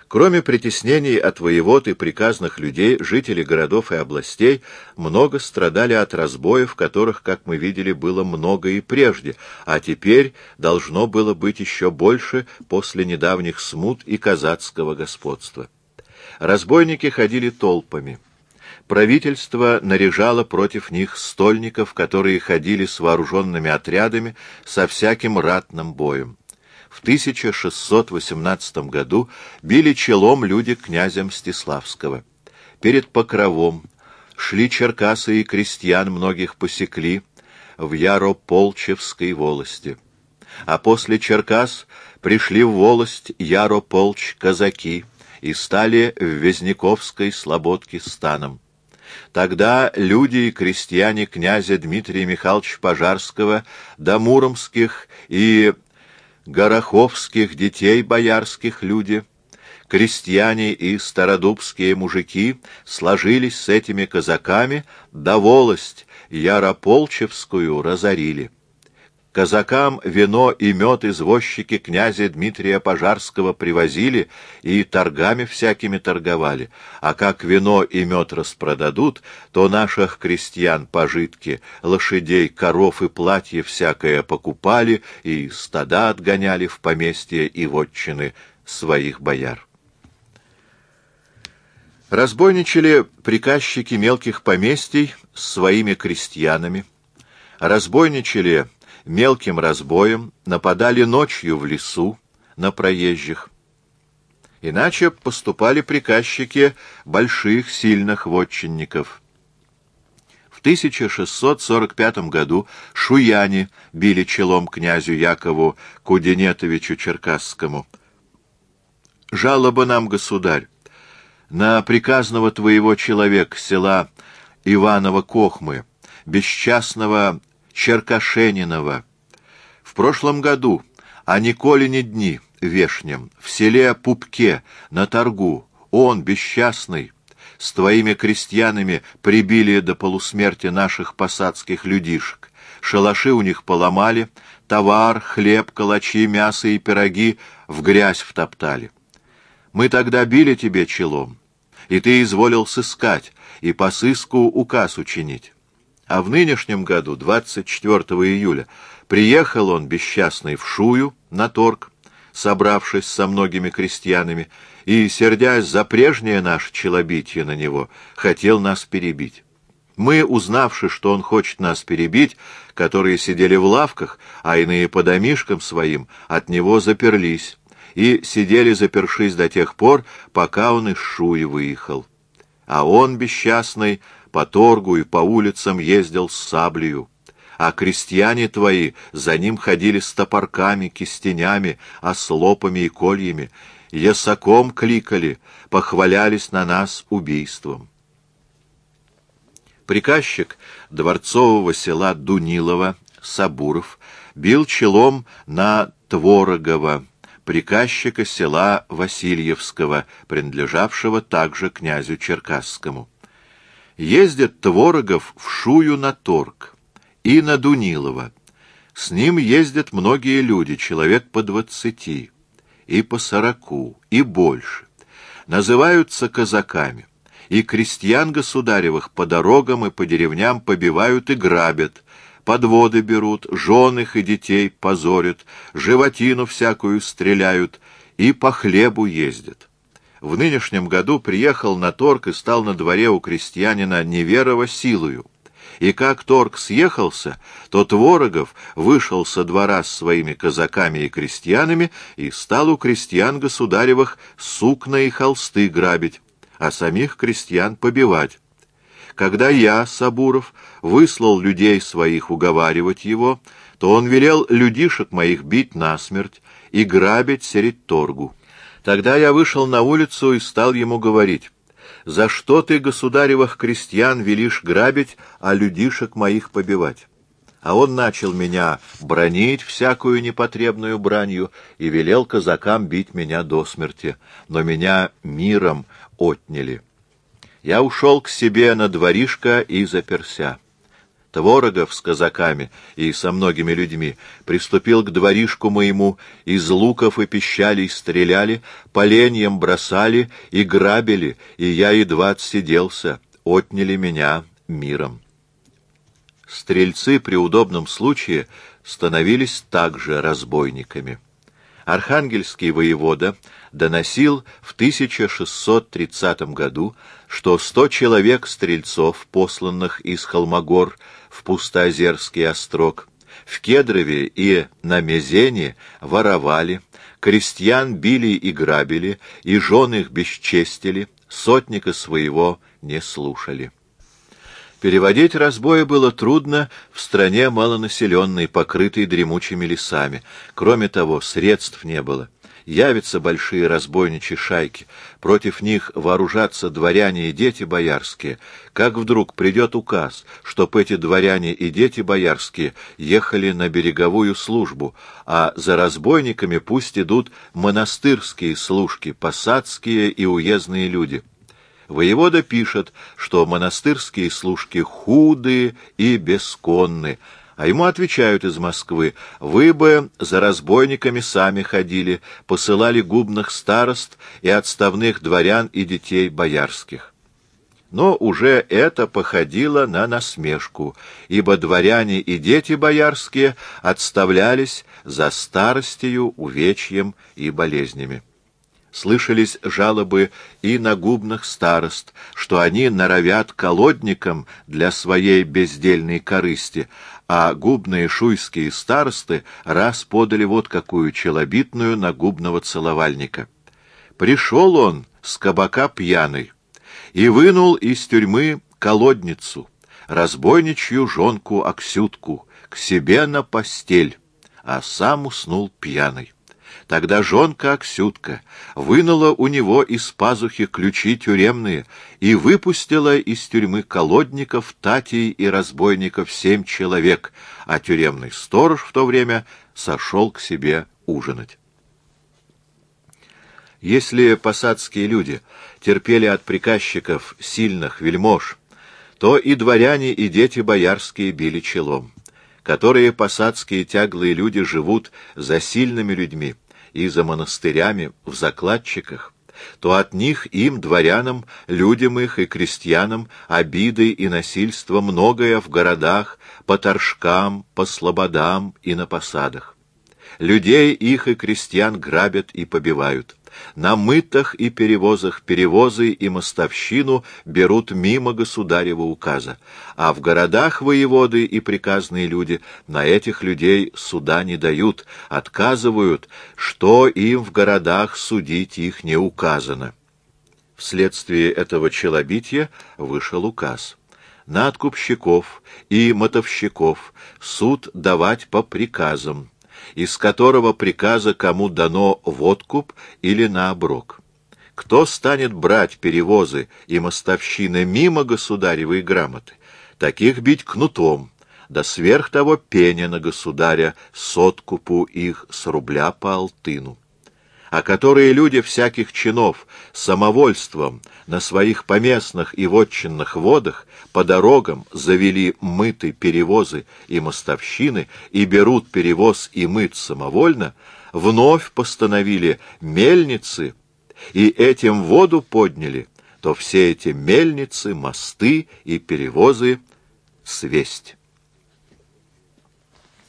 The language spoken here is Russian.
Кроме притеснений от воевод и приказных людей, жители городов и областей много страдали от разбоев, которых, как мы видели, было много и прежде, а теперь должно было быть еще больше после недавних смут и казацкого господства. Разбойники ходили толпами. Правительство наряжало против них стольников, которые ходили с вооруженными отрядами со всяким ратным боем. В 1618 году били челом люди князя Мстиславского. Перед Покровом шли черкасы и крестьян многих посекли в Ярополчевской волости. А после Черкас пришли в волость Ярополч казаки и стали в Вязниковской слободке станом. Тогда люди и крестьяне князя Дмитрия Михайловича Пожарского до муромских и гороховских детей боярских люди, крестьяне и стародубские мужики сложились с этими казаками, да волость Ярополчевскую разорили. Казакам вино и мед извозчики князя Дмитрия Пожарского привозили и торгами всякими торговали, а как вино и мед распродадут, то наших крестьян пожитки, лошадей, коров и платье всякое покупали и стада отгоняли в поместья и вотчины своих бояр. Разбойничали приказчики мелких поместий с своими крестьянами, разбойничали мелким разбоем, нападали ночью в лесу на проезжих. Иначе поступали приказчики больших, сильных вотчинников. В 1645 году шуяне били челом князю Якову Куденетовичу Черкасскому. «Жалоба нам, государь, на приказного твоего человека села Иваново-Кохмы, бесчастного Черкашенинова. В прошлом году о Николине дни вешнем в селе Пупке на торгу он, бесчастный, с твоими крестьянами прибили до полусмерти наших посадских людишек. Шалаши у них поломали, товар, хлеб, калачи, мясо и пироги в грязь втоптали. Мы тогда били тебе челом, и ты изволил сыскать и по сыску указ учинить. А в нынешнем году, 24 июля, приехал он, бесчастный, в Шую на торг, собравшись со многими крестьянами, и, сердясь за прежнее наше челобитие на него, хотел нас перебить. Мы, узнавши, что он хочет нас перебить, которые сидели в лавках, а иные по домишкам своим, от него заперлись, и сидели, запершись до тех пор, пока он из Шуи выехал. А он, бесчастный, по торгу и по улицам ездил с саблею, а крестьяне твои за ним ходили с топорками, кистенями, ослопами и кольями, ясаком кликали, похвалялись на нас убийством. Приказчик дворцового села Дунилова, Сабуров, бил челом на Творогова, приказчика села Васильевского, принадлежавшего также князю Черкасскому. Ездит Творогов в Шую на торг и на Дунилова. С ним ездят многие люди, человек по 20, и по 40, и больше. Называются казаками, и крестьян государевых по дорогам и по деревням побивают и грабят, подводы берут, жен их и детей позорят, животину всякую стреляют и по хлебу ездят. В нынешнем году приехал на торг и стал на дворе у крестьянина Неверова силою. И как торг съехался, то Творогов вышел со двора с своими казаками и крестьянами и стал у крестьян государевых сукна и холсты грабить, а самих крестьян побивать. Когда я, Сабуров, выслал людей своих уговаривать его, то он велел людишек моих бить насмерть и грабить средь торгу. Тогда я вышел на улицу и стал ему говорить: «За что ты государевых крестьян велишь грабить, а людишек моих побивать?» А он начал меня бранить всякую непотребную бранью и велел казакам бить меня до смерти, но меня миром отняли. Я ушел к себе на дворишко и заперся. Творогов с казаками и со многими людьми приступил к дворишку моему, из луков и пищалей стреляли, поленьем бросали и грабили, и я едва отсиделся, отняли меня миром. Стрельцы при удобном случае становились также разбойниками. Архангельский воевода доносил в 1630 году, что 100 человек стрельцов, посланных из Холмогор в Пустоозерский острог, в Кедрове и на Мезене воровали, крестьян били и грабили, и жен их бесчестили, сотника своего не слушали. Переводить разбои было трудно в стране малонаселенной, покрытой дремучими лесами. Кроме того, средств не было. Явятся большие разбойничьи шайки, против них вооружатся дворяне и дети боярские. Как вдруг придет указ, чтоб эти дворяне и дети боярские ехали на береговую службу, а за разбойниками пусть идут монастырские служки, посадские и уездные люди. Воевода пишет, что монастырские служки худые и бесконны, а ему отвечают из Москвы: вы бы за разбойниками сами ходили, посылали губных старост и отставных дворян и детей боярских. Но уже это походило на насмешку, ибо дворяне и дети боярские отставлялись за старостью, увечьем и болезнями. Слышались жалобы и на губных старост, что они норовят колодникам для своей бездельной корысти, а губные шуйские старосты раз подали вот какую челобитную на губного целовальника. Пришел он с кабака пьяный и вынул из тюрьмы колодницу, разбойничью жонку Аксютку, к себе на постель, а сам уснул пьяный. Тогда жонка Аксютка вынула у него из пазухи ключи тюремные и выпустила из тюрьмы колодников, татей и разбойников 7 человек, а тюремный сторож в то время сошел к себе ужинать. Если посадские люди терпели от приказчиков сильных вельмож, то и дворяне, и дети боярские били челом. Которые посадские тяглые люди живут за сильными людьми и за монастырями в закладчиках, то от них им, дворянам, людям их и крестьянам, обиды и насильство многое в городах, по торжкам, по слободам и на посадах. Людей их и крестьян грабят и побивают. На мытах и перевозах перевозы и мостовщину берут мимо государева указа, а в городах воеводы и приказные люди на этих людей суда не дают, отказывают, что им в городах судить их не указано. Вследствие этого челобития вышел указ: на откупщиков и мотовщиков суд давать по приказам, из которого приказа кому дано в откуп или на оброк. Кто станет брать перевозы и мостовщины мимо государевой грамоты, таких бить кнутом, да сверх того пеня на государя с откупу их с рубля по алтыну. А которые люди всяких чинов самовольством на своих поместных и вотчинных водах по дорогам завели мыты, перевозы и мостовщины и берут перевоз и мыт самовольно, вновь постановили мельницы и этим воду подняли, то все эти мельницы, мосты и перевозы свесть.